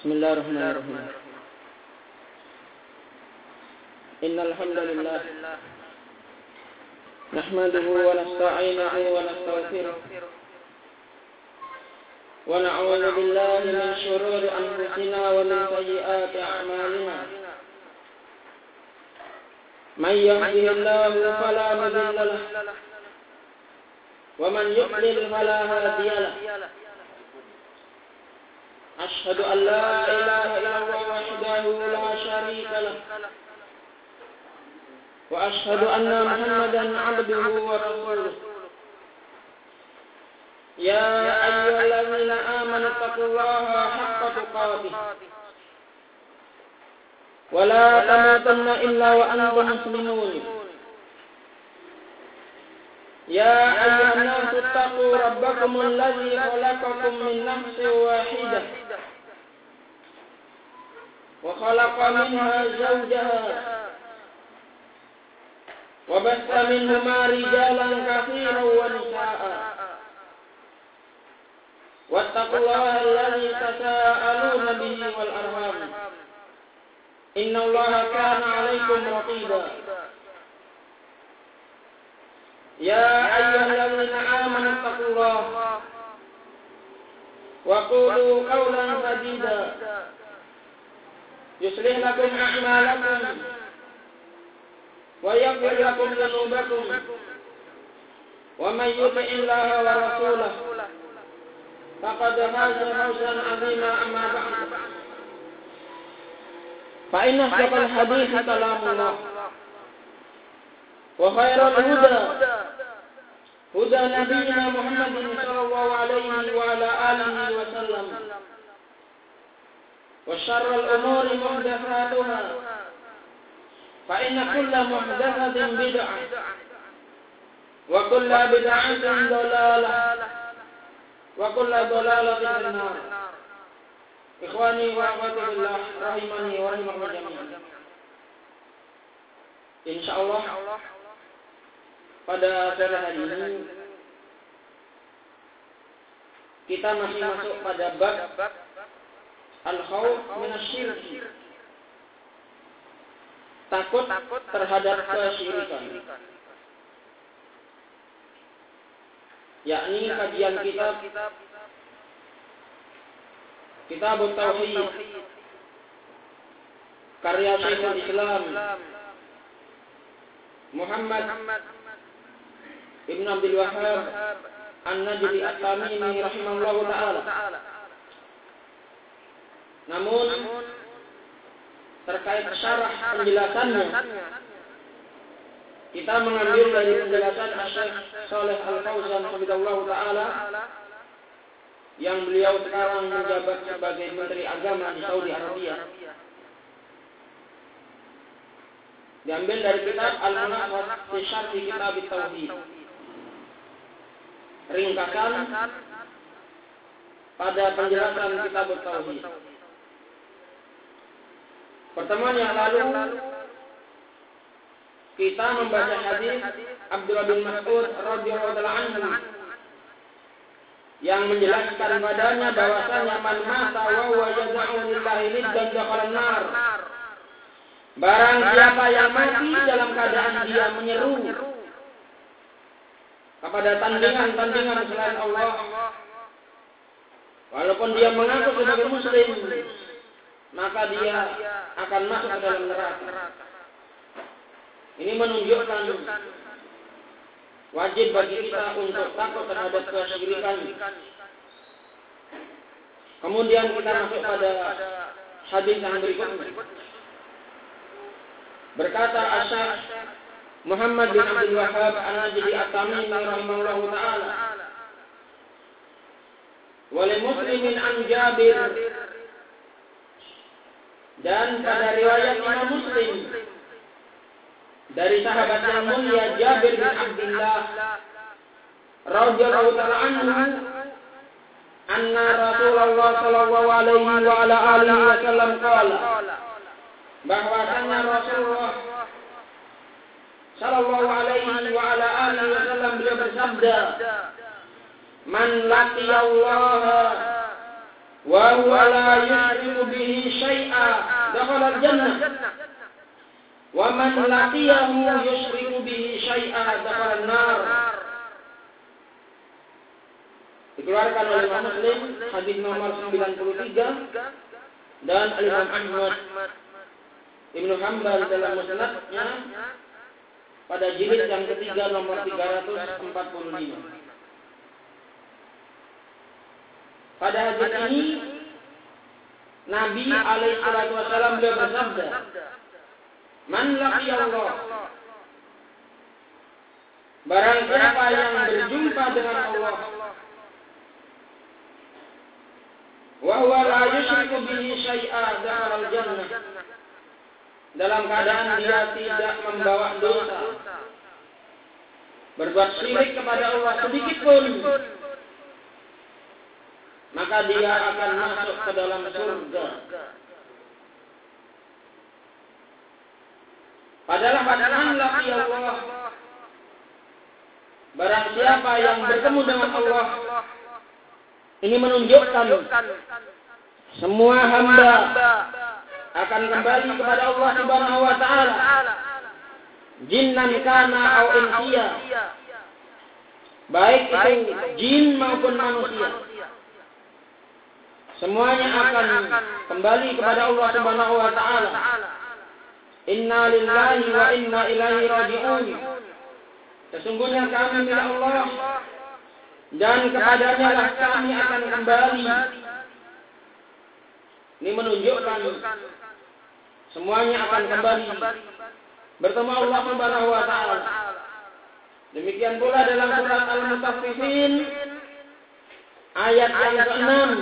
Bismillahirrahmanirrahim. Innal hamdalillah nahmaduhu wa nasta'inuhu wa nastaghfiruh wa na'udzu billahi min shururi anfusina wa min sayyiati a'malina. Man yahdihillahu fala mudilla lahu wa man yudlil fala hadiya lahu. أشهد أن لا إله إلا الله وحده لا شريك له وأشهد أن محمدا عبده ورسوله يا أيها الذين آمنوا اتقوا الله حق تقاته ولا تموتن إلا وأنتم مسلمون يا أيها الناس اتقوا ربكم الذي خلقكم من نفس واحدة وخلق منها زوجها وبث منهما رجالا كثيرا ونساء واتقوا الله الذي تساءلون به والأرحام إن الله كان عليكم رقيبا يا أيها الذين آمنوا اتقوا الله وقولوا قولا سديدا يصلح لكم أعمالكم ويغفر لكم ذنوبكم ومن يطع الله ورسوله فقد فاز فوزا عظيما. أما بعد فإن أصدق الحديث كلام الله وخير الهدى هدى نبينا محمد صلى الله عليه وعلى آله وسلم وشر الأمور محدثاتها فإن كل محدثة بدعة وكل بدعة ضلالة وكل ضلالة في النار. إخواني وأخواتي بالله rahimani wa rahimakumullah jami'an. Insyaallah pada sore hari ini kita masih masuk pada bab al-khauf minasyirk, takut terhadap kesyirikan, yakni kajian kitab Tauhid karya Syekhul Islam Muhammad Ibn Abdul Wahhab An-Najdi At-Tamimi rahimahullahu ta'ala. Namun terkait syarah penjelasannya, kita mengambil dari penjelasan Syekh Shalih Al-Fauzan hafizahullahu ta'ala yang beliau sekarang menjabat sebagai Menteri Agama di Saudi Arabia. Diambil dari kitab Al-Munawwar fi Syarh Kitab Tauhid. Ringkasan pada penjelasan kitab Tauhid. Pertemuan yang lalu kita membaca hadis Abdullah bin Mas'ud radhiyallahu anhu yang menjelaskan padanya bahwasanya man mata wa huwa yad'u lillahi niddan dakhala an-nar. Barang siapa yang mati dalam keadaan dia menyeru kepada tandingan-tandingan selain Allah, walaupun dia mengaku sebagai muslim, maka dia akan masuk ke dalam neraka. Ini menunjukkan wajib bagi kita untuk takut terhadap kesyirikan. Kemudian kita masuk pada hadis yang berikutnya. Berkata Syekh Muhammad bin Abdul Wahhab An-Najdi At-Tamimi rahimahullahu ta'ala, wal muslimin an Jabir, dan pada riwayat Imam Muslim dari sahabat yang mulia Jabir bin Abdullah radhiyallahu ta'ala anhu, anna Rasulullah sallallahu alaihi wa ala alihi wasallam qala, bahwasanya Rasulullah sallallahu alaihi wa ala alihi wasallam beliau bersabda, man laqiyallaha wa huwa la yushriku bihi syai'a dakhala al-jannah wa man laqiyahu yushriku bihi syai'a dakhala an-nar. Dikeluarkan oleh Imam Muslim hadis nomor 93 dan Imam Ahmad Ibnu Hanbal dalam musnadnya pada jilid yang ketiga nomor 345. Pada hadis ini Nabi alaihi salatu wasallam beliau bersabda, "Man laqiya Allah." Barang siapa yang berjumpa dengan Allah, wa huwa la yusyriku bihi syai'a dakhala al-jannah. Dalam keadaan dia tidak membawa dosa, berbuat syirik kepada Allah sedikit pun, maka dia akan masuk ke dalam surga. Padahal man laqiya Allah, barang siapa yang bertemu dengan Allah, ini menunjukkan semua hamba akan kembali kepada Allah Subhanahu wa taala. Jinnan kana au insiya. Baik itu jin maupun manusia. Semuanya akan kembali kepada Allah Subhanahu wa taala. Inna lillahi wa inna ilaihi raji'un. Sesungguhnya kami milik Allah dan kepadanya lah kami akan kembali. Ini menunjukkan semuanya akan kembali bertemu Allah Subhanahu wa taala. Demikian pula dalam surat Al-Mutaffifin ayat yang ke-6.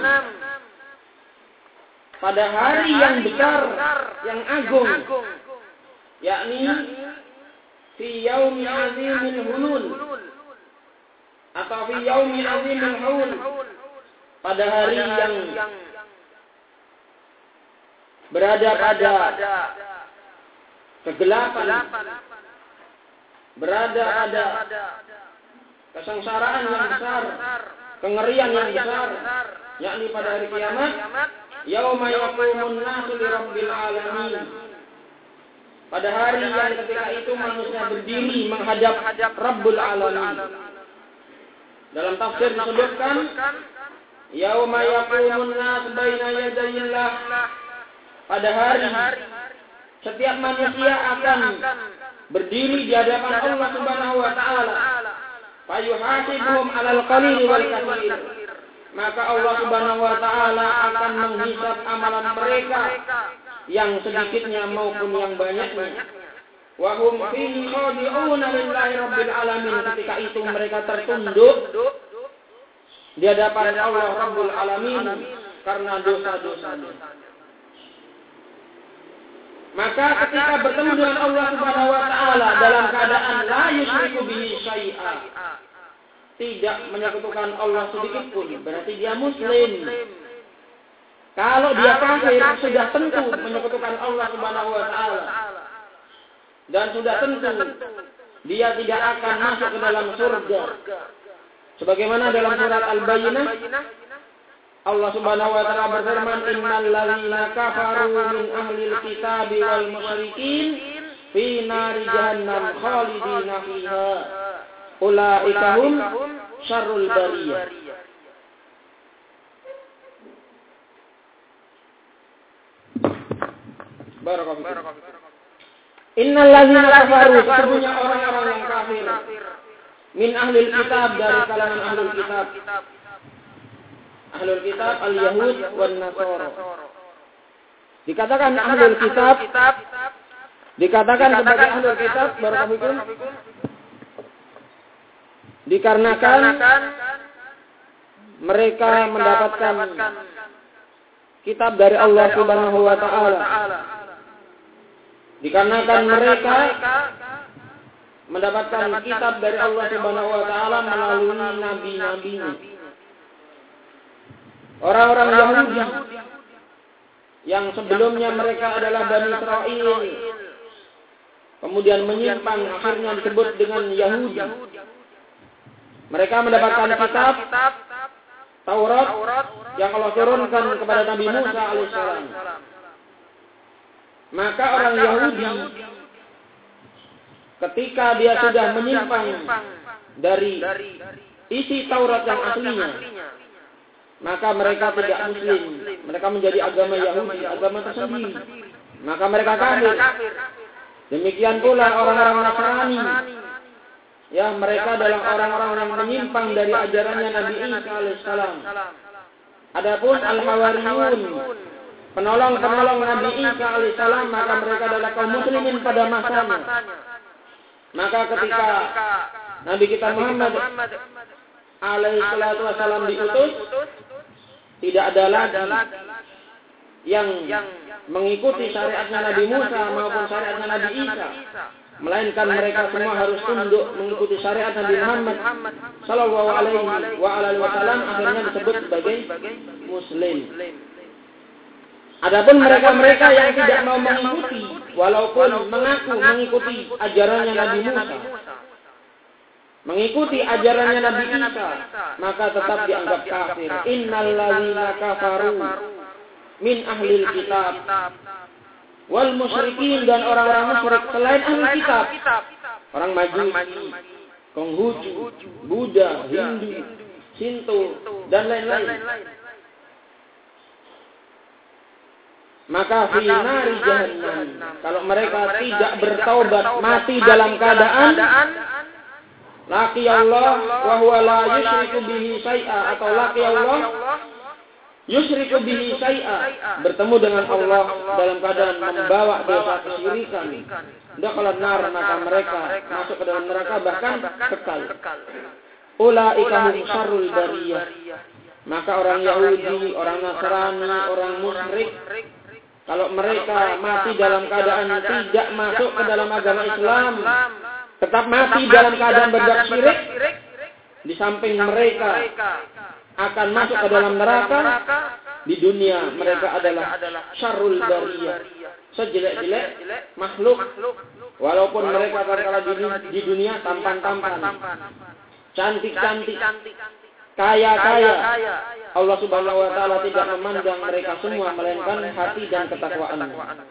Pada hari yang besar, yang agung, yakni fi yaumi azimil hulul atau fi yaumi azimil hulul, pada hari yang berada pada kegelapan, berada pada kesengsaraan yang besar, kengerian yang besar, yakni pada hari kiamat, yauma yaqumun nasu li rabbil alamin. Pada hari yang ketika itu manusia berdiri menghadap Rabbul Alamin. Dalam tafsir disebutkan, yauma yaqumun nasu baina yadayillah, pada hari setiap manusia akan berdiri di hadapan Allah Subhanahu wa taala. Fayuhasibuhum 'alal qalili wal katsir. Maka Allah Subhanahu wa taala akan menghisab amalan mereka yang sedikitnya maupun yang banyaknya. Wa hum fihi khadi'una lillahi rabbil alamin. Ketika itu mereka tertunduk di hadapan Allah Rabbul Alamin karena dosa-dosanya. Maka ketika bertemu dengan Allah Subhanahu wa taala dalam keadaan la yusyriku bihi syai'a, tidak menyekutukan Allah sedikit pun, berarti dia muslim. Kalau dia kafir, sudah tentu menyekutukan Allah Subhanahu wa taala. Dan sudah tentu dia tidak akan masuk ke dalam surga. Sebagaimana dalam surat Al-Bayyinah Allah Subhanahu wa taala berfirman, "Innal ladzina kafaru min ahlil kitabi wal musyrikin fi nari jahannam khalidina fiha. Ulaika hum syarrul bariyah." Barakallahu. Innal ladzina kafaru, sesungguhnya orang-orang yang kafir, min ahlil kitab, dari kalangan ahlul kitab. Ahlul kitab al-Yahud wan Nasara. Dikatakan ahlul kitab, dikatakan sebagai ahlul kitab, barakallahu, dikarenakan mereka mendapatkan kitab dari Allah Subhanahu wa taala. Dikarenakan mereka mendapatkan kitab dari Allah Subhanahu wa taala melalui nabi-nabinya. Orang-orang Yahudi yang sebelumnya mereka adalah Bani Israel, kemudian menyimpang, akhirnya disebut dengan Yahudi. Mereka mendapatkan kitab Taurat yang Allah turunkan kepada Nabi Musa alaihissalam. Maka orang Yahudi ketika dia sudah menyimpang dari isi Taurat yang aslinya, maka mereka tidak Muslim. Mereka menjadi agama Yahudi, agama tersendiri. Maka mereka kafir. Demikian pula orang-orang Nasrani. Ya, mereka adalah orang-orang yang menyimpang dari ajarannya Nabi Isa alaihissalam. Adapun Al-Hawariyun, penolong-penolong Nabi Isa alaihissalam, maka mereka adalah kaum muslimin pada masanya. Maka ketika Nabi kita Muhammad alaihissalatu wassalam diutus, tidak ada lagi yang mengikuti syariatnya Nabi Musa maupun syariatnya Nabi Isa, melainkan mereka semua harus tunduk mengikuti syariat Nabi Muhammad sallallahu alaihi wasallam, akhirnya disebut sebagai muslim. Adapun mereka-mereka yang tidak mau mengikuti walaupun mengaku mengikuti ajarannya Nabi Musa, mengikuti ajarannya Nabi Isa, maka tetap dianggap kafir. Innal ladzina kafaru min ahlil kitab wal musyrikin, dan orang-orang musyrik selain ahli kitab, orang Majusi, Konghucu, Buddha, Hindu, Shinto, dan lain-lain. Maka fi nari jahannam, kalau mereka tidak bertaubat, mati dalam keadaan laqi Allah wa huwa la yusyriku bihi syai'a, atau laqi Allah yusyriku bihi syai'a, bertemu dengan Allah dalam keadaan membawa dosa kesyirikan, dakhala nar, maka mereka masuk ke dalam neraka bahkan kekal. Ulaika hum syarrul bariyah, maka orang Yahudi, orang Nasrani, orang musyrik, kalau mereka mati dalam keadaan tidak masuk ke dalam agama Islam, tetap mati dalam keadaan berbuat syirik, di samping mereka akan masuk ke dalam neraka, di dunia mereka adalah syarrul bariyah, sejelek-jelek makhluk, walaupun mereka tatkala di dunia tampan-tampan, cantik-cantik, kaya-kaya, Allah Subhanahu wa taala tidak memandang mereka semua, melainkan hati dan ketakwaan.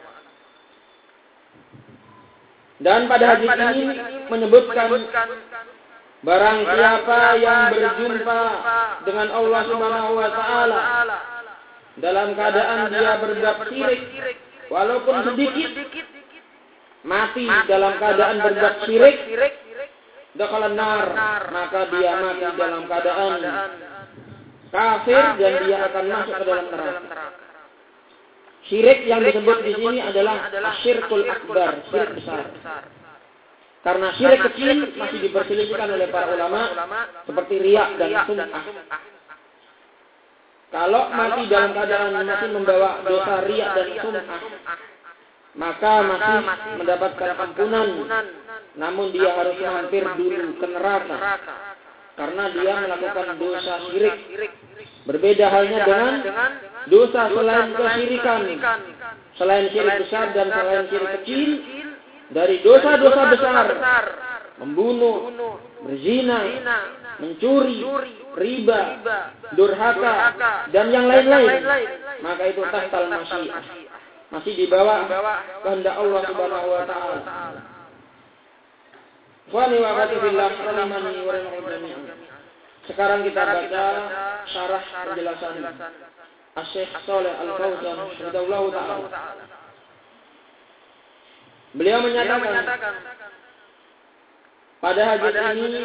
Dan pada hadis ini menyebutkan barang siapa yang berjumpa dengan Allah Subhanahu wa taala dalam keadaan dia berbuat syirik walaupun sedikit, mati dalam keadaan berbuat syirik, dakhala nar, maka dia mati dalam keadaan kafir dan dia akan masuk ke dalam neraka. Syirik yang disebut di sini adalah syirkul akbar, syirik besar. Karena syirik kecil masih diperselisihkan oleh para ulama seperti riya dan sum'ah. Kalau mati dalam keadaan masih membawa dosa riya dan sum'ah, maka masih mendapatkan ampunan, namun dia harus mampir dulu ke neraka karena dia melakukan dosa syirik. Berbeda halnya dengan dosa selain kesyirikan, selain syirik besar dan selain syirik kecil. Dari dosa-dosa besar, membunuh, berzina, mencuri, riba, durhaka, dan yang lain-lain, maka itu tahtal masyiah, masih di bawah kehendak Allah Subhanahu wa taala. Wa ni wa billah rahimani wa rahimakum. Sekarang kita baca syarah penjelasan Asy-Syaikh Shalih Al-Fauzan radhiyallahu taala. Beliau menyatakan pada hadis ini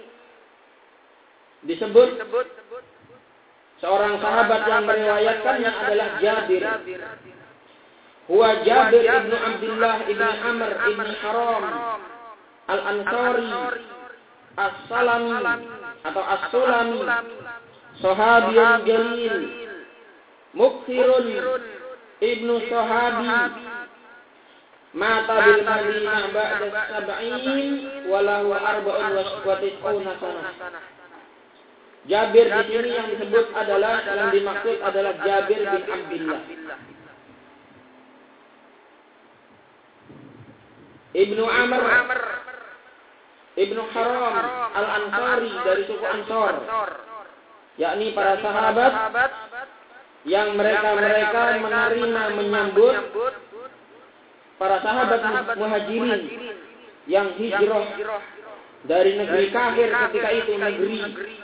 disebut seorang sahabat yang meriwayatkannya adalah Jabir. Huwa Jabir ibnu Abdullah ibnu Amr ibnu Haram Al-Ansari As-Salami atau As-Sulami, sahabiyun jalil, mukthirun ibnu sahabi, mata bil Madinah ba'da sab'in wa lahu arba'un wa tis'una sanah. Jabir di sini yang disebut adalah, yang dimaksud adalah Jabir bin Abdullah Ibnu Amr Ibnu Haram Al-Ansari, dari suku Ansor, yakni para sahabat yang mereka menerima menyambut para sahabat muhajirin yang hijrah dari negeri kafir ketika itu, negeri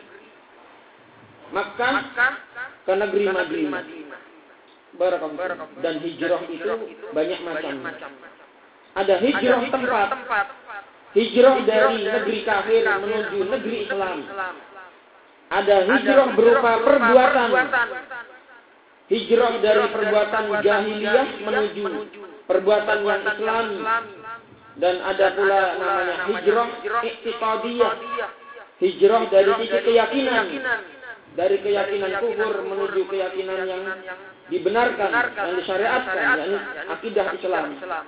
Makkah ke negeri Madinah. Barakallahu. Dan hijrah itu banyak macam. Ada hijrah tempat, hijrah dari negeri kafir menuju negeri Islam. Ada hijrah berupa perbuatan, hijrah dari perbuatan jahiliyah menuju perbuatan yang Islami. Dan ada pula namanya hijrah i'tiqadiyah, hijrah dari sisi keyakinan, dari keyakinan kufur menuju keyakinan yang dibenarkan, yang disyariatkan, yakni akidah Islam.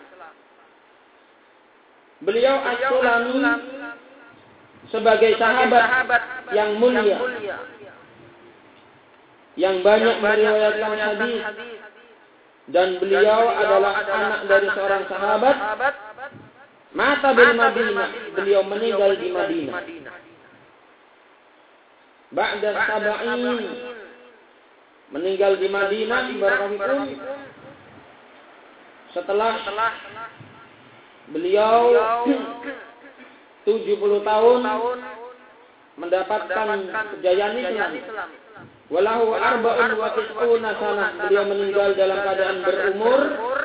Beliau As-Sulami sebagai sahabat yang mulia, yang banyak meriwayatkan hadis, dan beliau adalah anak dari seorang sahabat. Mata bil Madinah, beliau meninggal di Madinah. Ba'da sab'in, meninggal di Madinah barakallahu setelah beliau 70 tahun mendapatkan kejayaan Islam. Walahu arba'un wa tis'una sanah, beliau meninggal dalam keadaan berumur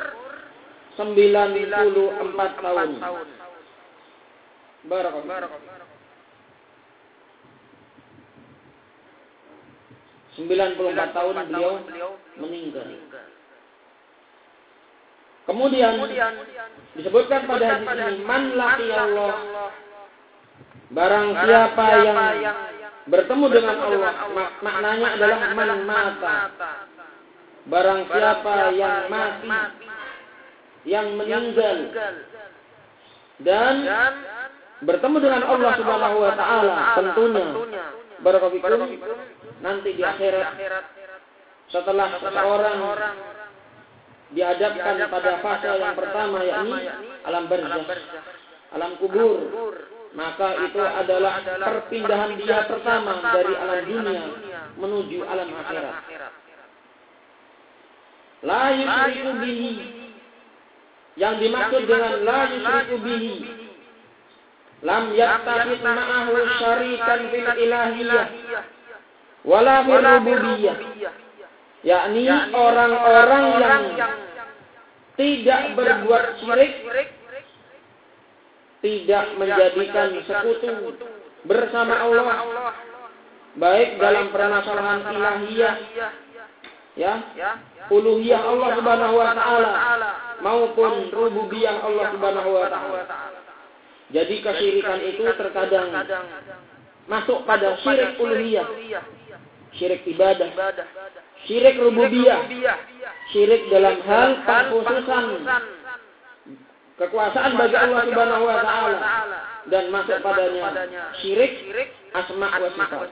94 tahun. Barakallahu. 94 tahun beliau meninggal. Kemudian disebutkan pada hadis ini, man laqiyallah, barang siapa yang bertemu dengan Allah, maknanya adalah man mata, barang siapa yang mati, yang meninggal dan bertemu dengan Allah Subhanahu wa taala, tentunya barakallahu nanti di akhirat setelah seseorang dihadapkan pada fase yang pertama, yakni alam barzakh, alam kubur, maka itu adalah perpindahan dia pertama dari alam dunia menuju alam akhirat. La yusyriku bihi, yang dimaksud dengan la yusyriku bihi, lam yattakhid ma'ahu syarikan fil ilahiyah wala fil rububiyyah, yakni orang-orang yang tidak berbuat syirik, tidak menjadikan sekutu bersama Allah, baik dalam permasalahan ilahiyah, ya, uluhiyah Allah Subhanahu wa taala, maupun rububiyah Allah Subhanahu wa taala. Jadi kesyirikan itu terkadang masuk pada syirik uluhiyah, syirik ibadah, syirik rububiyah, syirik dalam hal pengkhususan kekuasaan bagi Allah Subhanahu wa taala, dan masuk padanya syirik asma wa sifat.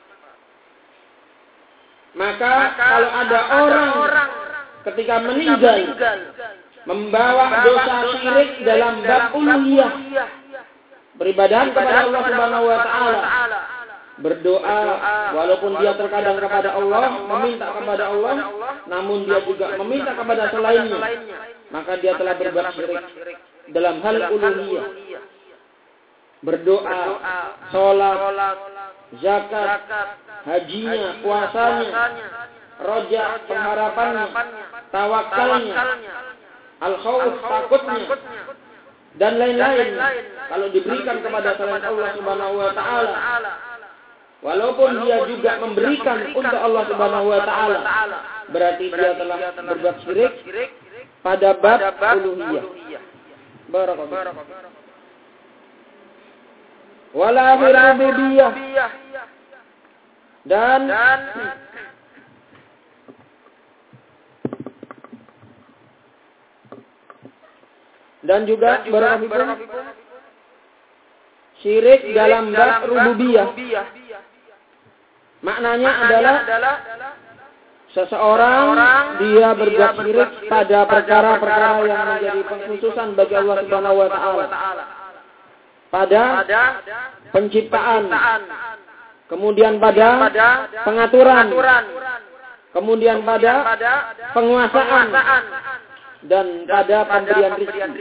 Maka kalau ada orang ketika meninggal membawa dosa syirik dalam bab uluhiyah, beribadah kepada Allah Subhanahu wa taala, berdoa walaupun dia terkadang kepada Allah, meminta kepada Allah, namun dia juga meminta kepada selainnya, maka dia telah berbuat syirik dalam hal uluhiyah. Berdoa, sholat, zakat, hajinya, puasanya, roja, pengharapannya, tawakalnya, al-khawf, takutnya, dan lain-lain, kalau diberikan kepada selain Allah Subhanahu wa taala, walaupun dia juga memberikan untuk Allah Subhanahu wa taala, berarti dia telah berbuat syirik pada bab uluhiyah. Barakallahu. Wala fil rububiyyah, dan juga barakallahu syirik dalam bab rububiyah. Maknanya adalah seseorang dia berbuat syirik pada perkara-perkara yang menjadi pengkhususan bagi Allah Subhanahu wa taala. Pada penciptaan, kemudian pada pengaturan, kemudian pada penguasaan, dan pada pemberian rezeki.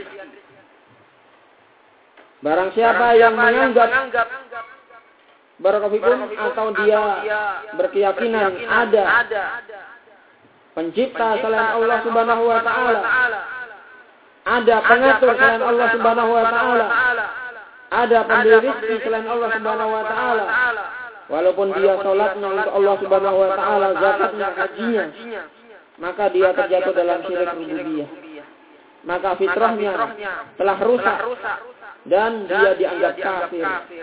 Barang siapa yang menganggap barakallahu atau dia berkeyakinan ada pencipta selain Allah Subhanahu wa taala, ada pengatur selain Allah Subhanahu wa taala, ada pemberi rezeki selain Allah Subhanahu wa taala, walaupun dia salatnya untuk Allah Subhanahu wa taala, zakatnya, hajinya, maka dia terjatuh dalam syirik rububiyah. Maka fitrahnya telah rusak dan dia dianggap kafir.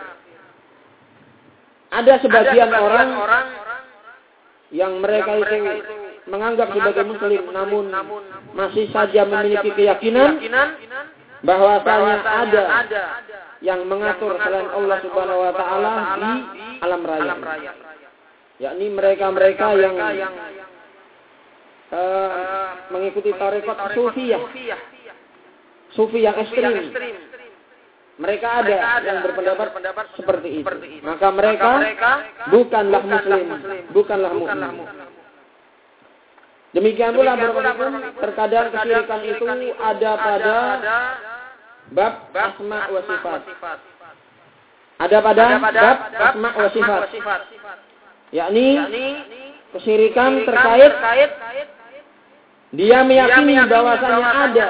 Ada sebagian orang yang mereka itu menganggap sebagai muslim, namun masih saja memiliki keyakinan bahwasanya ada yang mengatur selain Allah Subhanahu wa taala di alam raya. Yakni mereka-mereka yang mengikuti tarekat sufiyah, sufi yang ekstrim. Mereka ada yang berpendapat seperti itu. Maka mereka bukanlah muslim, bukanlah mukmin. Demikian pula terkadang kesyirikan itu ada pada bab asma wa sifat. Ada pada bab asma wa sifat. Yakni kesyirikan terkait dia meyakini bahwasanya ada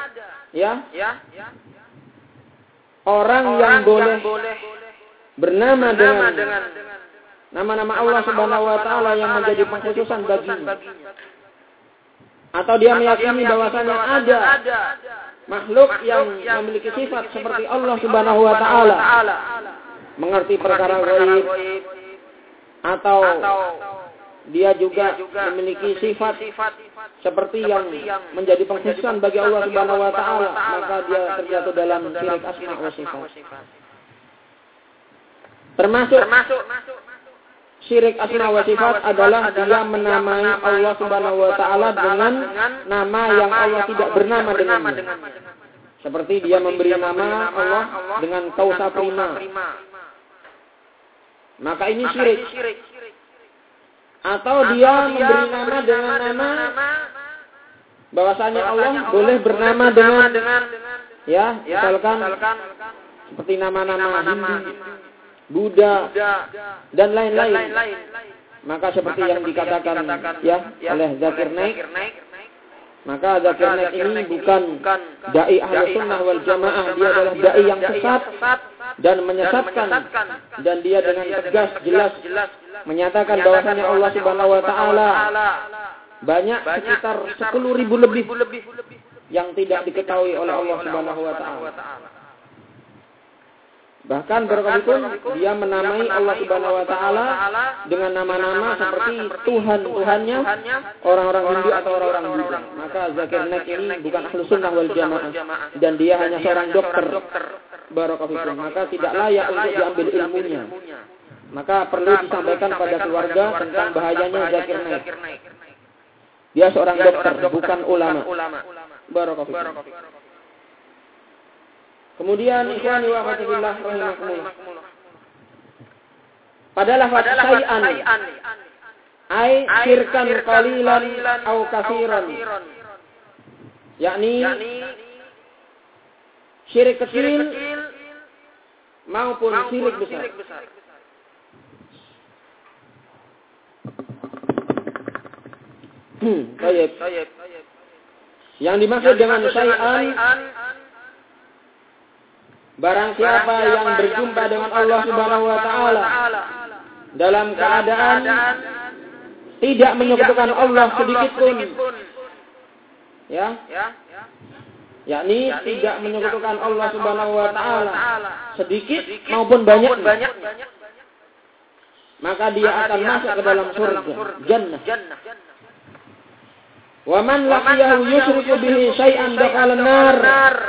orang yang boleh bernama dengan nama-nama Allah Subhanahu wa taala yang menjadi pengkhususan baginya. Atau dia meyakini bahwasanya ada makhluk yang memiliki sifat seperti Allah Subhanahu wa taala, mengerti perkara gaib, atau dia juga memiliki sifat seperti yang menjadi pengkhususan bagi Allah Subhanahu wa taala, maka dia terjatuh dalam syirik asma wa sifat. Termasuk syirik asma wa sifat adalah dia menamai Allah Subhanahu wa taala dengan nama yang Allah tidak bernama dengannya. Seperti dia memberi nama Allah dengan kausa prima. Maka ini syirik. Atau dia memberi nama dengan nama bahwasanya Allah boleh bernama dengan misalkan seperti nama-nama Hindu, Buddha, dan lain-lain. Maka seperti yang dikatakan oleh Zakir Naik, maka Zakir Naik ini bukan dai Ahlus Sunnah wal Jamaah, dia adalah dai yang sesat dan menyesatkan, dan dia dengan tegas jelas menyatakan bahwasanya Allah Subhanahu wa taala banyak sekitar 10.000 lebih yang tidak diketahui oleh Allah Subhanahu wa taala. Bahkan berkali-kali dia menamai Allah Subhanahu wa taala dengan nama-nama seperti Tuhan-Tuhannya orang-orang Hindu atau orang-orang Buddha. Maka Zakir Naik ini bukan Ahlus Sunnah wal Jamaah dan dia hanya seorang dokter. Barakallahu, maka tidak layak untuk diambil ilmunya. Maka perlu disampaikan pada keluarga tentang bahayanya Zakir Naik. Dia seorang dokter, bukan ulama. Barakallahu. Kemudian ikhwani wa akhwati fillah rahimakumullah. Pada lafaz syai'an ai syirkan qalilan au katsiran. Yakni syirik kecil maupun syirik besar. Baik. Yang dimaksud dengan syai'an, barang siapa yang berjumpa dengan Allah Subhanahu wa taala dalam keadaan tidak menyekutukan Allah sedikit pun, yakni tidak menyekutukan Allah Subhanahu wa taala sedikit maupun banyak, maka dia akan masuk ke dalam surga, jannah. Wa man laqiyahu yusyriku bihi syai'an dakhala an-nar.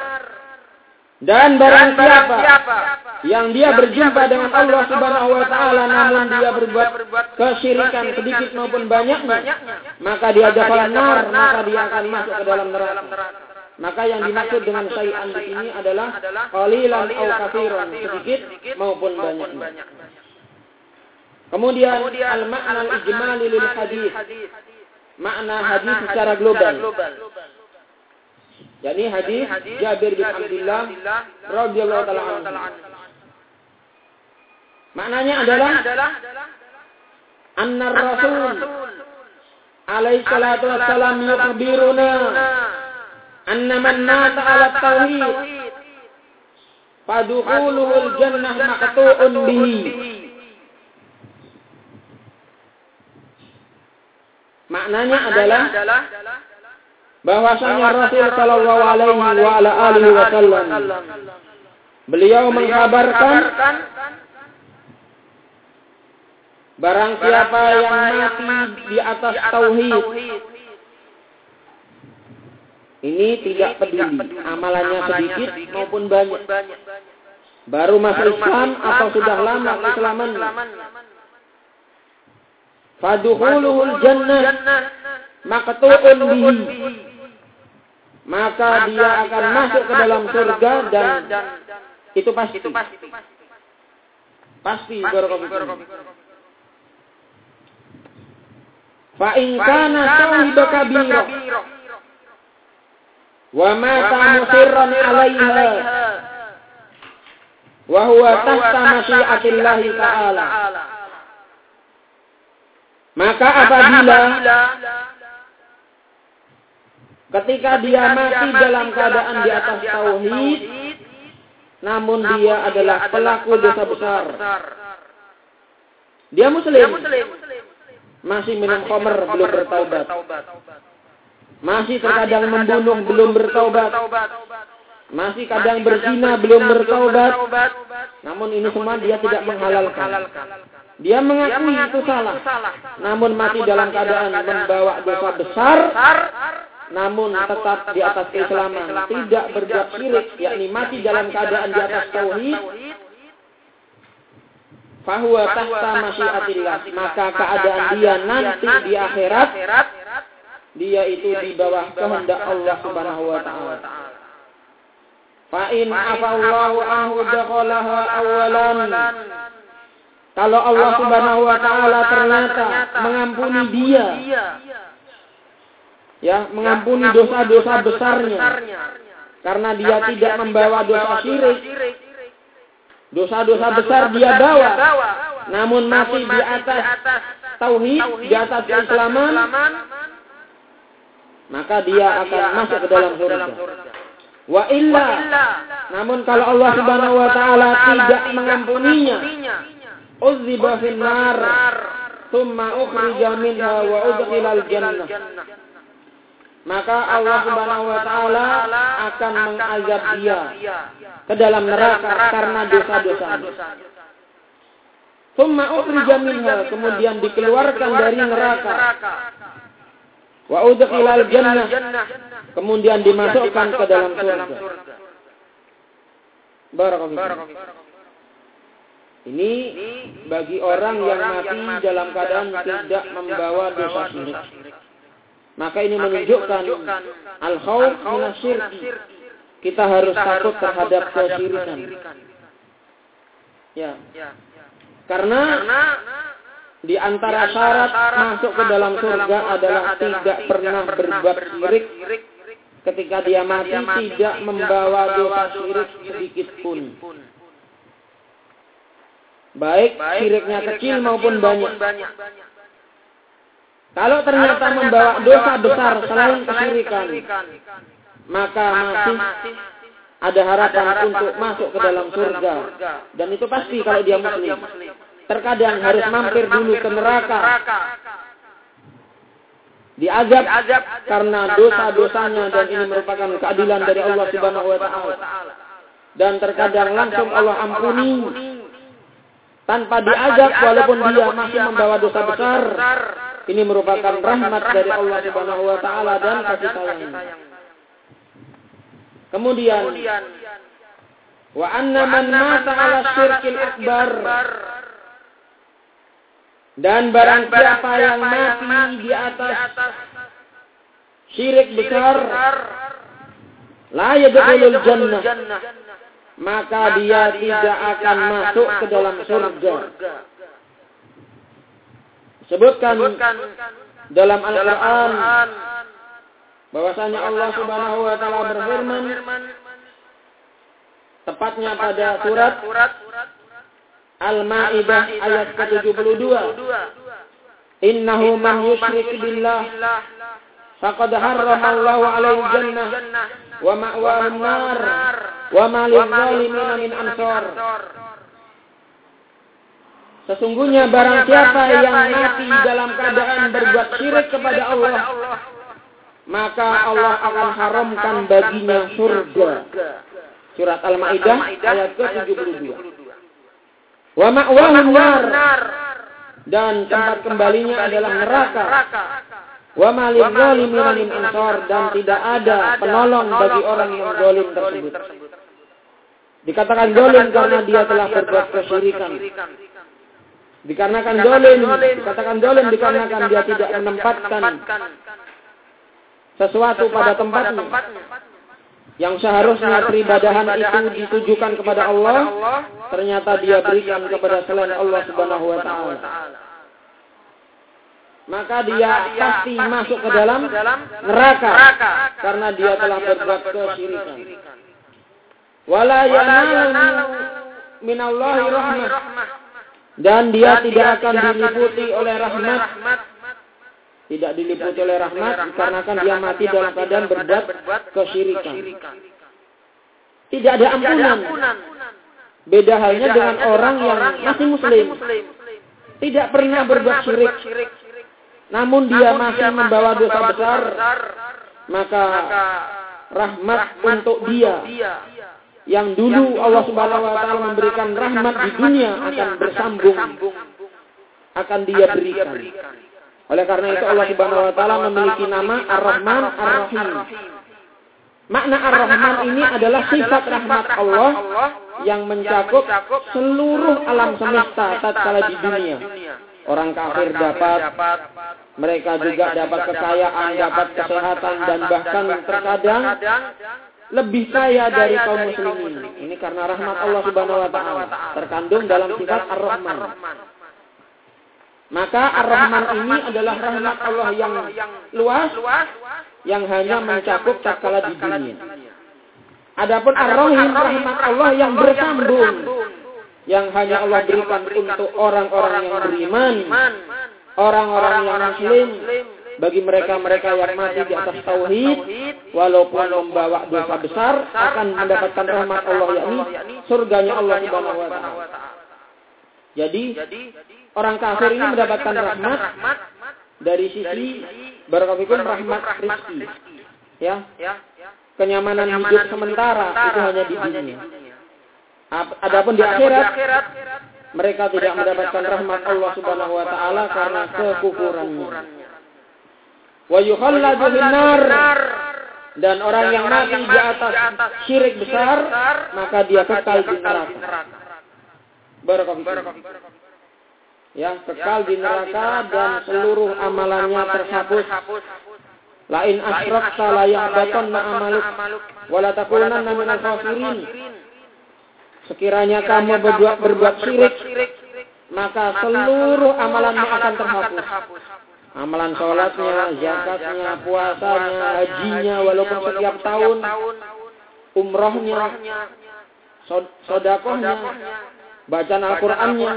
Dan barang siapa yang dia berjumpa dengan Allah Subhanahu wa taala namun dia berbuat kesyirikan sedikit maupun banyaknya, maka dia dakhala an-nar, maka dia akan masuk ke dalam neraka. Maka yang dimaksud dengan syai'an di sini adalah qalilan au katsiran, sedikit maupun banyaknya. Kemudian al-ma'na al-ijmali lil hadis. makna hadis secara global. Jadi hadis Jabir bin Abdullah radhiyallahu taala anhu. Maknanya adalah anna Rasul alaihi salatu wassalam yukhbiruna anna man mata ala tauhid fadkhuluhul jannah maqtu'un bihi. Maknanya adalah bahwasanya Rasul sallallahu alaihi wa ala alihi wasallam beliau mengkabarkan barang siapa yang mati di atas tauhid, ini tidak peduli amalannya sedikit maupun banyak, baru masuk Islam atau sudah lama keislamannya, fadkhuluhul jannah maqtu'un bihi, maka dia akan masuk ke dalam surga dan itu pasti barakallahu. Fa in kana sahiba kabira wa mata musirran 'alaiha wa huwa tahta masyiatillah ta'ala, maka apabila ketika dia mati dalam keadaan di atas tauhid namun dia adalah pelaku dosa besar, dia muslim, masih minum khamr belum bertaubat, masih terkadang membunuh belum bertaubat, masih kadang berzina belum bertaubat, namun ini semua dia tidak menghalalkan. Dia mengakui itu salah, namun mati dalam keadaan membawa dosa besar, namun tetap di atas keislaman, tidak berbuat syirik, yakni mati dalam keadaan di atas tauhid, fahuwa tahta masyiatillah, maka keadaan dia nanti di akhirat dia itu di bawah kehendak Allah Subhanahu wa taala. Fa in afallahu anhu dakhalaha awalan, kalau Allah Subhanahu wa taala ternyata mengampuni dia, ya, mengampuni dosa-dosa besarnya karena dia tidak membawa dosa syirik, dosa-dosa besar dia bawa, namun masih di atas tauhid, di atas keislaman, maka dia akan masuk ke dalam surga. Wa illa, namun kalau Allah Subhanahu wa taala tidak mengampuninya, uziba finnar, thumma ukhrija minha wa udkhilal jannah, maka Allah Subhanahu wa taala akan mengazab dia ke dalam neraka karena dosa-dosanya. Thumma ukhrija minha, kemudian dikeluarkan dari neraka. Wa udkhilal jannah, kemudian dimasukkan ke dalam surga. Barakallahu. Ini bagi orang yang mati dalam keadaan tidak membawa dosa syirik. Maka ini menunjukkan al-khauf minasyirk. Kita harus takut terhadap kesyirikan. Ya. Karena di antara syarat masuk ke dalam surga adalah tidak pernah berbuat syirik. Ketika dia mati tidak membawa dosa syirik sedikit pun. Baik syiriknya kecil maupun banyak. Kalau ternyata membawa dosa besar selain kesyirikan, maka masih ada harapan untuk masuk ke dalam surga. Dan itu pasti kalau dia muslim. Terkadang harus mampir dulu ke neraka, diazab karena dosa-dosanya, dan ini merupakan keadilan dari Allah Subhanahu wa taala. Dan terkadang langsung Allah ampuni tanpa diazab walaupun dia masih membawa dosa besar. Ini merupakan rahmat dari Allah Subhanahu wa taala dan kasih sayang. Kemudian wa anna man mata ala syirkil akbar, dan barang siapa yang mati di atas syirik besar, la yadkhulul jannah, maka dia tidak akan masuk ke dalam surga. Sebutkan dalam Al-Quran bahwasanya Allah Subhanahu wa taala berfirman, tepatnya pada surat Al-Maidah ayat ke-72, innahu man yusyrik billah faqad harramallahu alaihi jannah wa ma'wahu an-nar wa ma lil-zalimina min ansar. Sesungguhnya barang siapa yang mati dalam keadaan berbuat syirik kepada Allah, maka Allah akan haramkan baginya surga. Surat Al-Maidah ayat ke-72. Wa ma'wahu an-nar, dan tempat kembalinya adalah neraka. Wa ma lil-zalimina min ansar, dan tidak ada penolong bagi orang yang zalim tersebut. Dikatakan zalim karena dia telah berbuat kesyirikan. Dikarenakan zalim, dikatakan zalim dikarenakan dia tidak menempatkan sesuatu pada tempatnya. Yang seharusnya peribadahan itu ditujukan kepada Allah, ternyata dia berikan kepada selain Allah Subhanahu wa taala. Maka dia pasti masuk ke dalam neraka karena dia telah berbuat kesyirikan. Wala yanalu minallahi rahmah, dan dia tidak akan diliputi oleh rahmat. Tidak diliputi oleh rahmat dikarenakan dia mati dalam keadaan berbuat kesyirikan. Tidak ada ampunan. Beda halnya dengan orang yang masih muslim, tidak pernah berbuat syirik, namun dia masih membawa dosa besar, maka rahmat untuk dia yang dulu Allah Subhanahu wa taala memberikan rahmat di dunia akan bersambung, akan dia berikan. Oleh karena itu Allah Subhanahu wa taala memiliki nama Ar-Rahman Ar-Rahim. Makna Ar-Rahman ini adalah sifat rahmat Allah yang mencakup seluruh alam semesta tatkala di dunia. Orang kafir dapat, mereka juga dapat kekayaan, dapat kesehatan, dan bahkan terkadang lebih kaya dari kaum muslimin. Ini karena rahmat Allah Subhanahu wa taala terkandung dalam sifat Ar-Rahman. Maka Ar-Rahman ini adalah rahmat Allah yang luas, yang hanya mencakup tatkala di dunia. Adapun Ar-Rahim, rahmat Allah yang bersambung, yang hanya Allah berikan untuk orang-orang yang beriman, orang-orang yang muslim, bagi mereka-mereka yang mati di atas tauhid, walaupun membawa dosa besar, akan mendapatkan rahmat Allah, yakni surganya Allah Subhanahu wa taala. Jadi orang kafir ini mendapatkan rahmat dari sisi barakallahu rahmat rezeki, ya, kenyamanan hidup sementara itu hanya di dunia. Adapun di akhirat mereka tidak mendapatkan rahmat Allah Subhanahu wa taala karena kekufurannya. Wa yukhalladu finnar, dan orang yang mati di atas syirik besar maka dia kekal di neraka. Barakallahu. Ya, kekal di neraka dan seluruh amalannya terhapus. La in asyrakta la yahbatanna amaluk wa la takunanna minal khasirin. Sekiranya kamu berbuat syirik, maka seluruh amalannya akan terhapus. Amalan sholatnya, zakatnya, puasanya, hajinya, walaupun setiap tahun, umrohnya, sodakohnya, bacaan Al-Qurannya,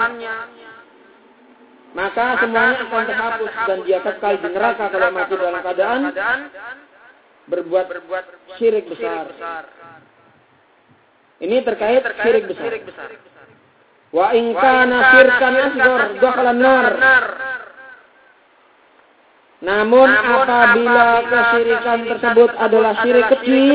maka semuanya akan terhapus dan dia kekal di neraka kalau mati dalam keadaan berbuat syirik besar. Ini terkait syirik besar. Wa in kana syirkan asghar dakhala nar. Namun apabila kesyirikan tersebut adalah syirik kecil,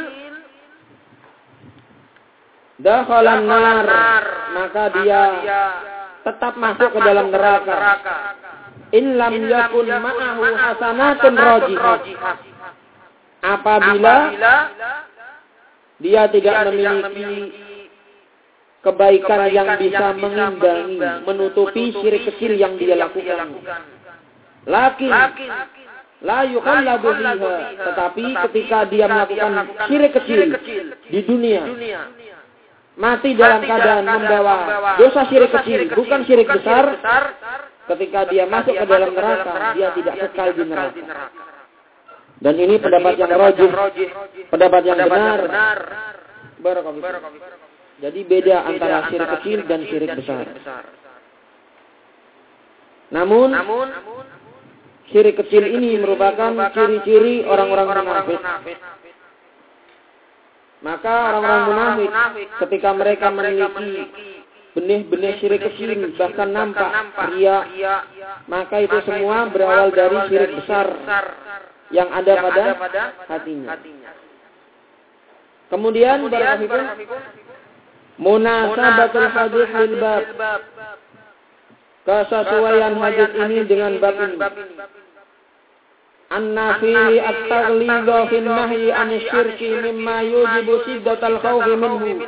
dakhala nar, maka dia tetap masuk ke dalam neraka. In lam yakun ma'ahu hasanatun rajihah. Apabila dia tidak memiliki kebaikan yang bisa mengimbangi, menutupi syirik kecil yang dia lakukan. Lakin la yukhalladu fiha, tetapi ketika dia melakukan syirik kecil di dunia, mati dalam keadaan membawa dosa syirik kecil, bukan syirik besar, ketika dia masuk ke dalam neraka, dia tidak kekal di neraka. Dan ini pendapat yang rajih, pendapat yang benar. Barakallahu. Jadi beda antara syirik kecil dan syirik besar. Namun syirik kecil ini merupakan ciri-ciri orang-orang munafik. Maka orang-orang munafik ketika mereka memiliki benih-benih syirik kecil bahkan nampak riya, maka itu semua berawal dari syirik besar yang ada pada hatinya. Kemudian munasabatul hadis lil bab. Kesesuaian hadis ini dengan bab ini. Anna fihi at-taghlidha fi an-nahyi 'an asy-syirki mimma yujibu shiddatal khawfi minhu.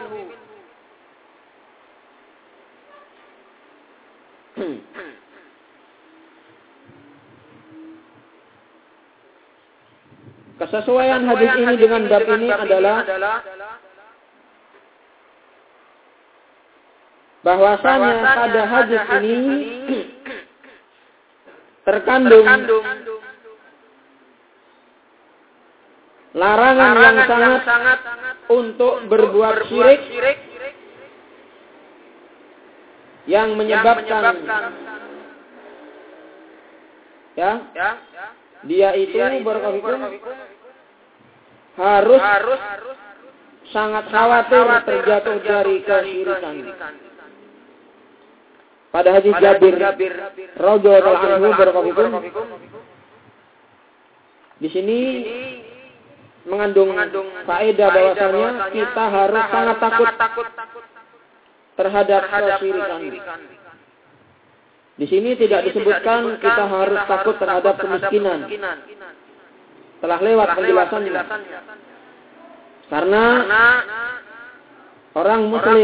Kesesuaian hadis ini dengan bab ini adalah bahwasanya pada hadis ini terkandung larangan yang sangat untuk berbuat syirik yang menyebabkan dia itu harus sangat khawatir terjatuh dari kesyirikan. Pada hadis Jabir radhiyallahu anhu berkata, di sini mengandung faedah bahwasanya kita harus sangat takut terhadap kesyirikan. Di sini tidak disebutkan kita harus takut terhadap kemiskinan. Telah lewat penjelasannya. Karena orang muslim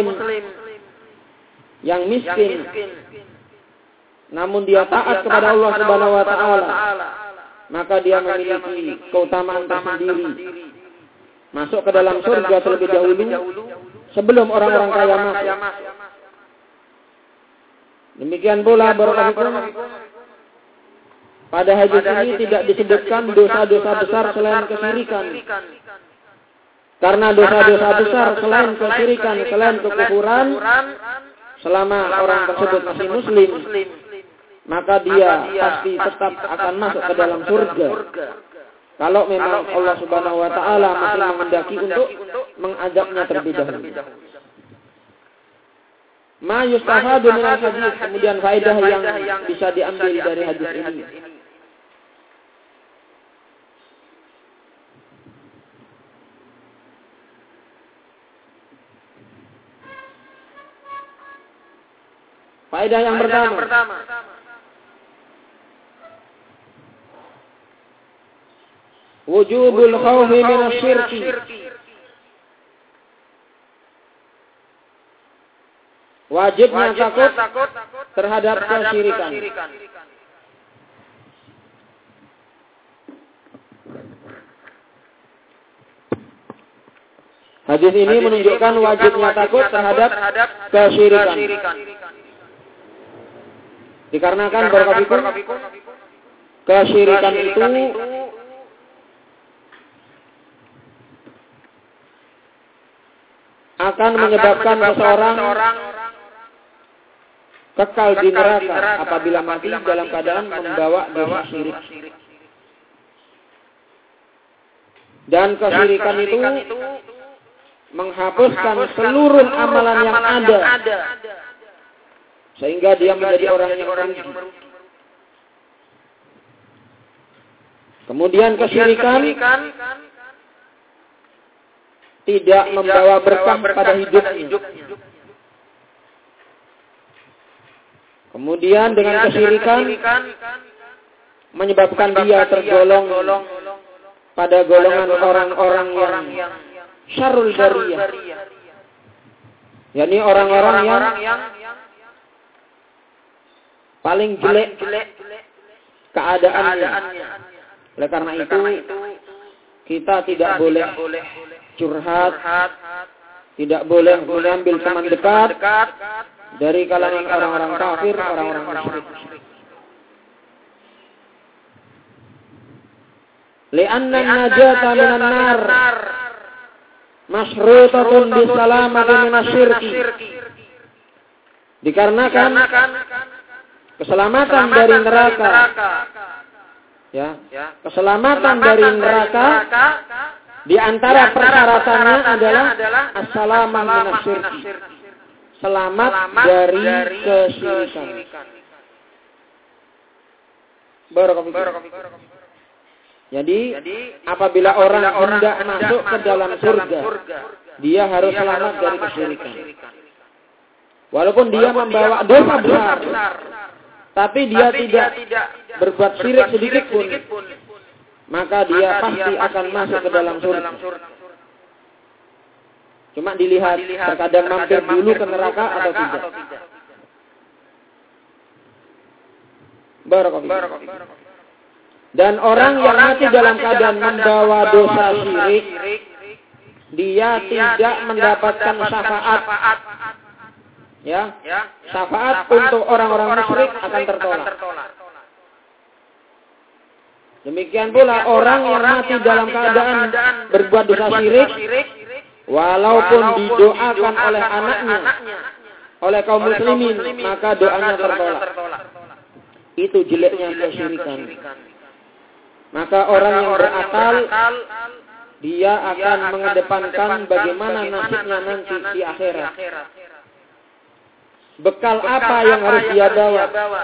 yang miskin namun dia taat kepada Allah Subhanahu wa taala, maka dia memiliki keutamaan tersendiri. Masuk ke dalam surga terlebih dahulu sebelum orang-orang kaya masuk. Demikian pula barakallahu pada hadis ini tidak disebutkan dosa-dosa besar selain kesyirikan. Karena dosa-dosa besar selain kesyirikan, selain kekufuran, selama orang tersebut masih muslim, maka dia pasti tetap akan masuk ke dalam surga. Kalau memang Allah Subhanahu wa taala masih menghendaki untuk mengazabnya terlebih dahulu. Ma yustafadu min al-hadis, kemudian faedah yang bisa diambil dari hadis ini. Faedah yang pertama. Wujubul khawfi min asy-syirki. Wajibnya takut terhadap kesyirikan. Hadis ini menunjukkan wajibnya takut terhadap kesyirikan. Dikarenakan barakallahu kesyirikan itu akan menyebabkan seseorang kekal di neraka apabila mati dalam keadaan membawa dosa syirik. Dan kesyirikan itu menghapuskan seluruh amalan yang ada, sehingga dia menjadi orang yang rugi. Kemudian kesyirikan tidak membawa berkah pada hidupnya. Kemudian dengan kesyirikan menyebabkan dia tergolong pada golongan orang-orang yang syarrul bariyah, yakni orang-orang yang paling jelek keadaannya. Oleh karena itu kita tidak boleh curhat, tidak boleh mengambil teman dekat dari kalangan orang-orang kafir, orang-orang musyrik. Li'anna najata minan nar masyrutatun bisalamati minasyirki. Dikarenakan keselamatan dari neraka, ya, keselamatan dari neraka di antara persyaratannya adalah as-salamah minasyirki, selamat dari kesyirikan. Barakallahu. Jadi apabila orang hendak masuk ke dalam surga, dia harus selamat dari kesyirikan. Walaupun dia membawa dosa besar, tapi dia tidak berbuat syirik sedikit pun, maka dia pasti akan masuk ke dalam surga. Cuma dilihat terkadang mampir dulu ke neraka atau tidak. Barakallahu. Dan orang yang mati dalam keadaan membawa dosa syirik, dia tidak mendapatkan syafaat. Ya, syafaat untuk orang-orang musyrik akan tertolak. Demikian pula orang yang mati dalam keadaan berbuat dosa syirik, walaupun didoakan oleh anaknya, oleh kaum muslimin, maka doanya tertolak. Itu jeleknya kesyirikan. Maka orang yang berakal, dia akan mengedepankan bagaimana nasibnya nanti di akhirat. Bekal apa yang harus dia bawa?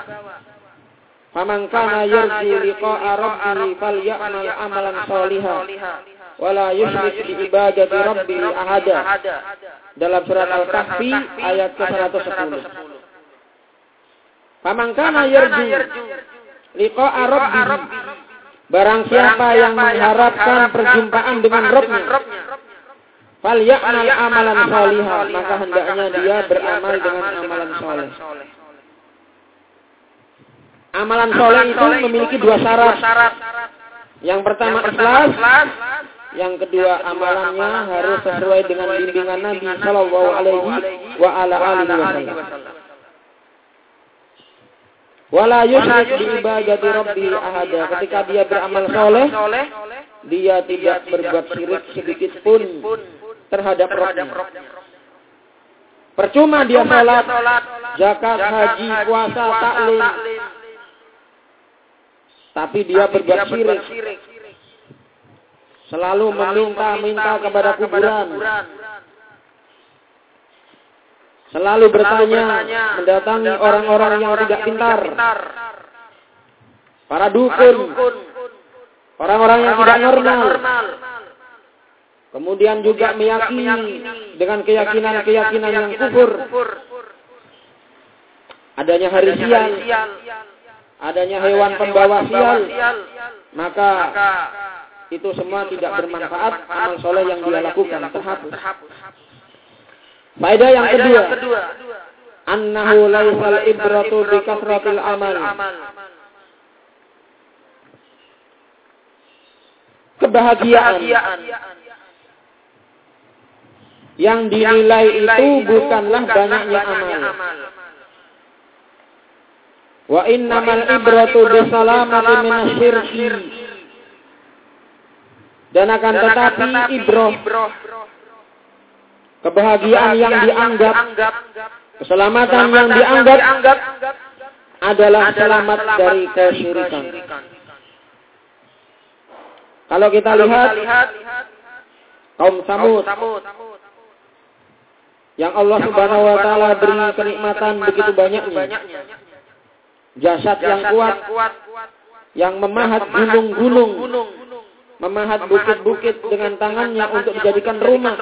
Faman kana yarju liqa'a rabbih falyamal amalan shalihan wala yusyrik bi ibadati rabbih ahada. Dalam surat Al-Kahfi ayat ke-110. Faman kana yarju liqa'a rabbih, barang siapa yang mengharapkan perjumpaan dengan Rabb-Nya, falyamal amalan shalihan, maka hendaknya dia beramal dengan amalan saleh. Amalan saleh itu memiliki dua syarat. Yang pertama ikhlas, yang kedua amalannya harus sesuai dengan bimbingan Nabi sallallahu alaihi wa ala alihi wasallam. Wala yusyrik bi ibadati rabbi ahada. Ketika dia beramal soleh, dia tidak berbuat syirik sedikit pun terhadap Rabb-Nya. Percuma dia salat, zakat, haji, puasa, taklim, tapi dia berbuat syirik. Selalu meminta-minta kepada kuburan. Selalu bertanya, mendatangi orang-orang yang tidak pintar, para dukun, orang-orang yang tidak normal. Kemudian juga meyakini dengan keyakinan-keyakinan yang kufur. Adanya hari sial, adanya hewan pembawa sial, maka itu semua tidak bermanfaat. Amal soleh yang dia lakukan terhapus. Faedah yang kedua, annahu laisal ibratu bi kasratil amal. Kebahagiaan yang dinilai itu bukanlah banyaknya amal. Wa innamal ibratu bi salamati minasyirki. Dan akan tetapi ibrah, kebahagiaan yang dianggap, keselamatan yang dianggap adalah selamat dari kesyirikan. Kalau kita lihat kaum Samud yang Allah Subhanahu wa taala beri kenikmatan begitu banyaknya, jasad yang kuat, yang memahat gunung-gunung, memahat bukit-bukit dengan tangannya untuk dijadikan rumah,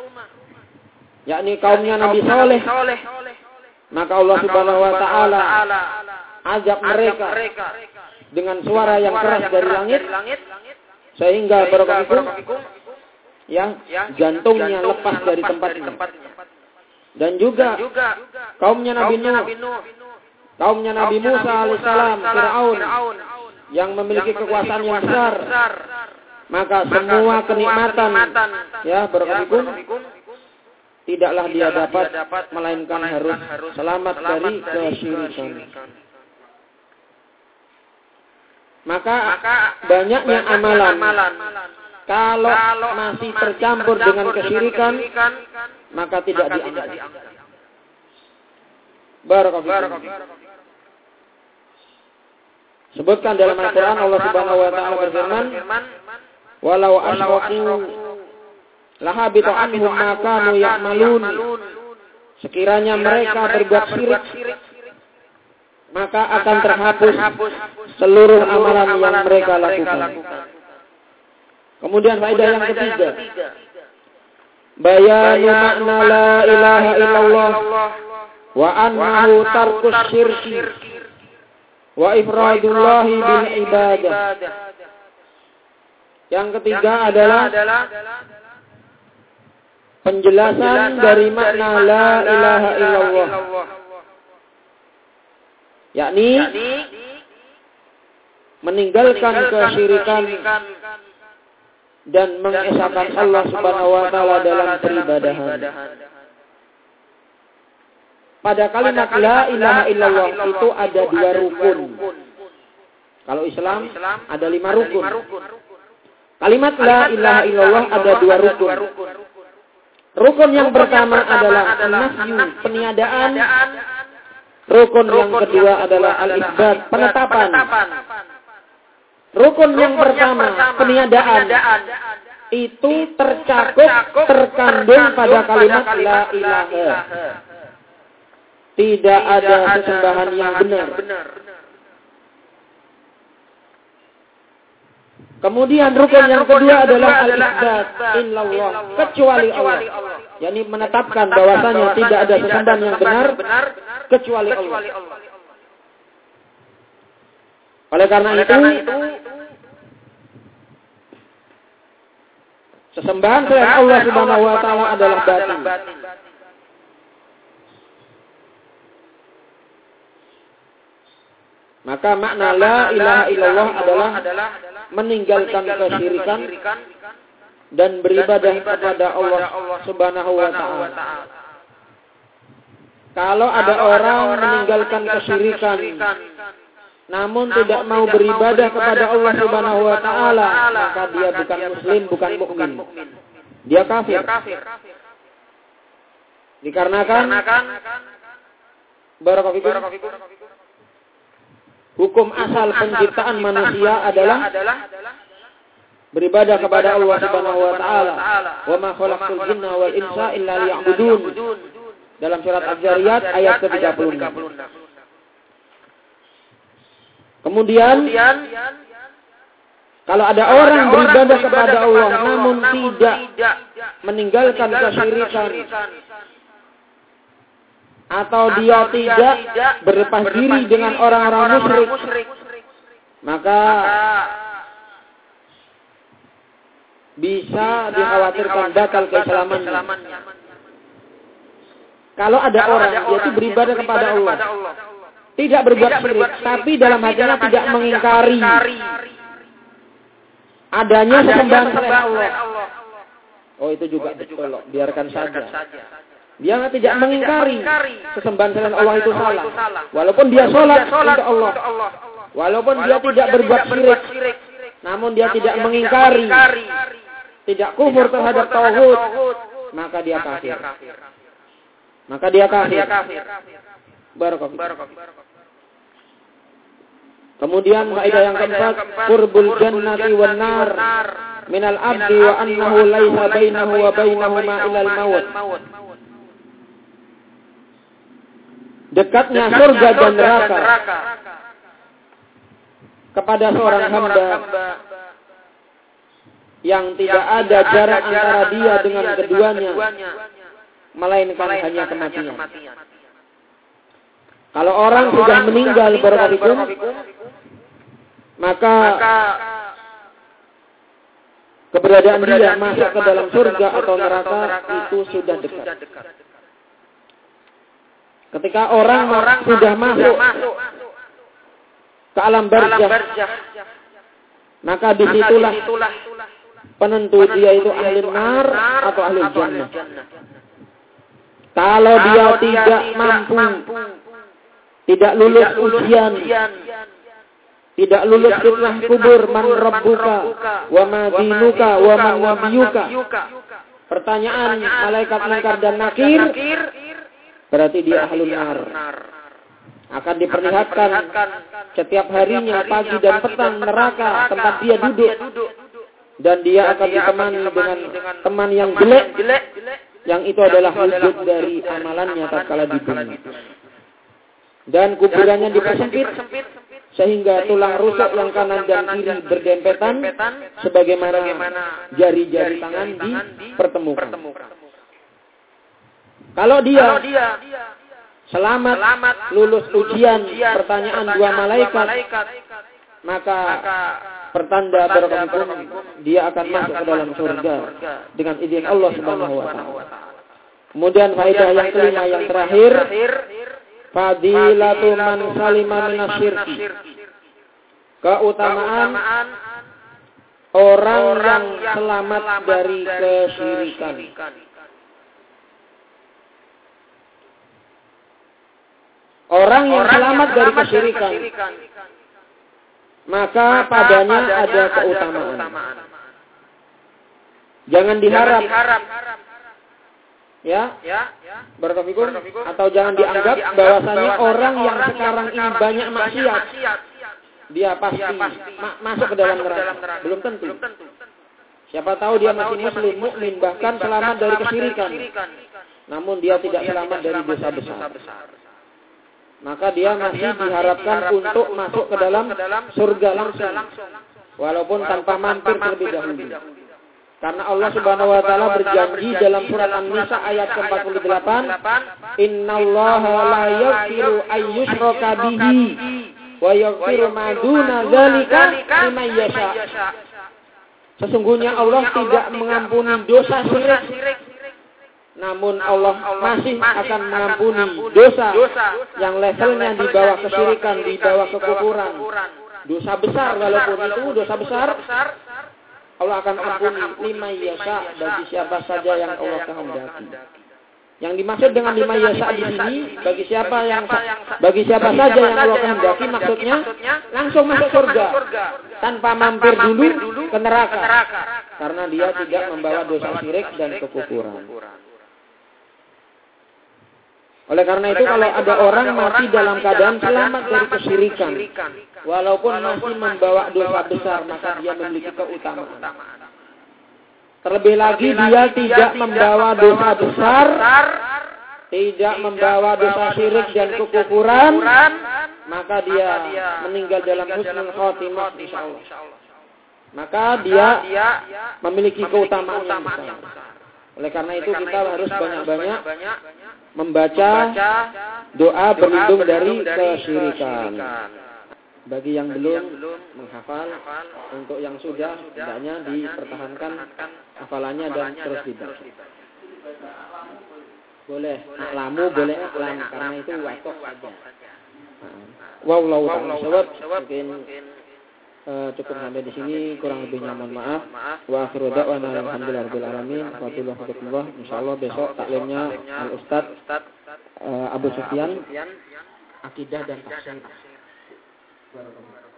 yakni kaumnya Nabi Saleh. Maka Allah Subhanahu wa taala ajak mereka dengan suara yang keras dari langit, sehingga barakallahu yang jantungnya lepas dari tempatnya. Dan juga kaumnya Nabi Nuh, kaumnya Nabi Musa alaihissalam, Fir'aun yang memiliki kekuasaan yang besar. Maka semua kenikmatan barakallahu tidaklah dia dapat, melainkan harus selamat dari kesyirikan. maka banyaknya amalan kalau masih tercampur dengan kesyirikan, maka tidak dianggap. Barakallahu. Sebutkan dalam Al-Quran Allah Subhanahu wa taala berfirman, "Walau asyraku lahabita anhum ma kanu ya'malun." Sekiranya mereka berbuat syirik, maka akan terhapus seluruh amalan yang mereka lakukan. Kemudian faedah yang ketiga, bayanu makna la ilaha illallah wa annahu tarkus syirki wa ifradullahi bil ibadah. Yang ketiga adalah penjelasan dari makna la ilaha illallah, yakni meninggalkan kesyirikan dan mengesahkan Allah Subhanahu wa taala dalam peribadahan. Pada kalimat la ilaha illallah itu ada 2 rukun. Kalau Islam ada 5 rukun. Kalimat la ilaha illallah ada 2 rukun. Rukun yang pertama adalah nafyu, peniadaan. Rukun yang kedua adalah al-isbat, penetapan. Rukun yang pertama, peniadaan, itu terkandung pada kalimat la ilaha. Tidak ada sesembahan yang benar. Kemudian rukun yang kedua adalah al-isbat, illallah, kecuali Allah. yakni menetapkan bahwasanya tidak ada sesembahan yang benar kecuali Allah. Oleh karena itu, sesembahan selain Allah Subhanahu wa taala adalah batil. Maka makna la ilaha illallah adalah meninggalkan kesyirikan dan beribadah kepada Allah Subhanahu wa taala. Kalau ada orang meninggalkan kesyirikan namun tidak mau beribadah kepada Allah Subhanahu wa taala, maka dia bukan muslim, bukan mukmin. Dia kafir. Dikarenakan barakallahu fikum, hukum asal penciptaan manusia adalah beribadah kepada Allah Subhanahu wa taala. Wa ma khalaqtul jinna wal insa illa liya'budun. Dalam surat Az-Zariyat ayat ke-36. Kemudian kalau ada orang beribadah kepada Allah namun tidak meninggalkan kesyirikan, atau dia tidak berlepas diri dengan orang-orang musyrik, maka bisa dikhawatirkan batal keislamannya. Kalau ada orang yaitu beribadah kepada Allah, tidak berbuat syirik, tapi dalam hatinya tidak mengingkari adanya sesembahan selain Allah. Oh, itu juga betul, biarkan saja. Dia tidak mengingkari sesembahan selain Allah itu salah. Walaupun dia sholat untuk Allah, walaupun dia tidak berbuat syirik, namun dia tidak mengingkari, tidak kufur terhadap tauhid, maka dia kafir. Barakallahu. Kemudian faedah yang keempat, qurbul jannati wan nar minal abdi wa annahu laisa bainahu wa bainahuma ilal maut. Dekatnya surga dan neraka kepada seorang hamba yang tidak ada jarak antara dia dengan keduanya, melainkan hanya kematian. Kalau orang sudah meninggal barakallahu, maka keberadaan dia masuk ke dalam surga atau neraka itu sudah dekat. Ketika orang sudah masuk ke alam barzakh, maka disitulah penentu dia itu ahli nar atau ahli jannah. Kalau dia tidak mampu, tidak lulus ujian, tidak lulus fitnah kubur, man rabbuka wa ma dinuka wa man nabiyuka. Pertanyaan malaikat munkar dan nakir, berarti dia ahlun nar. Akan diperlihatkan setiap harinya pagi dan petang neraka tempat dia duduk, dan dia akan ditemani dengan teman yang jelek, yang itu adalah wujud dari amalannya tatkala di dunia. Dan kuburannya dipersempit sehingga tulang rusuk yang kanan dan kiri berdempetan sebagaimana jari-jari tangan dipertemukan. Kalau dia selamat lulus ujian pertanyaan dua malaikat, maka pertanda barakallahu dia akan masuk ke dalam surga dengan izin Allah Subhanahu wa taala. Kemudian faedah yang kelima yang terakhir, fadilatu man salima minasyirki. Keutamaan orang yang selamat dari kesyirikan. Orang yang selamat dari kesyirikan, maka padanya ada keutamaan. Jangan diharap, ya, barakallahu, atau jangan dianggap bahwasanya orang yang sekarang ini banyak maksiat, dia pasti masuk ke dalam neraka. Belum tentu. Siapa tahu dia masih muslim, mukmin, bahkan selamat dari kesyirikan, namun dia tidak selamat dari dosa besar. Maka dia masih diharapkan untuk masuk ke dalam surga langsung, walaupun tanpa mampir terlebih dahulu. Karena Allah Subhanahu wa taala berjanji dalam surat An-Nisa ayat ke-48, "Innallaha la yaghfiru ayyushraka bihi wa yaghfiru ma duna dzalika liman yasha." Sesungguhnya Allah tidak mengampuni dosa syirik, namun Allah masih akan mengampuni dosa yang levelnya di bawah kesyirikan, di bawah kekufuran. Dosa besar, walaupun itu dosa besar, Allah akan ampuni liman yasha, bagi siapa saja yang Allah kehendaki. Yang dimaksud dengan liman yasha di sini, bagi siapa saja yang Allah kehendaki, maksudnya langsung masuk surga tanpa mampir dulu ke neraka, karena dia tidak membawa dosa syirik dan kekufuran. Oleh karena itu kalau ada orang mati dalam keadaan selamat dari kesyirikan, walaupun masih membawa dosa besar, maka dia memiliki keutamaan. Terlebih lagi dia tidak membawa dosa besar, tidak membawa dosa syirik dan kekufuran, maka dia meninggal dalam husnul khotimah insyaallah. Maka dia memiliki keutamaan yang besar. Oleh karena itu kita harus banyak-banyak membaca doa berlindung dari kesyirikan. Bagi yang belum menghafal, untuk yang sudah hendaknya dipertahankan hafalannya dan terus dibaca. Boleh aklamu, boleh aklam, karena itu wakaf saja. Wallahu ta'ala shawab. Mungkin cukup sampai di sini, kurang lebihnya mohon maaf. Wa akhiru da'wana alhamdulillahirabbil alamin. Insyaallah besok taklimnya Al Ustaz Abu Sufyan, akidah dan tafsir.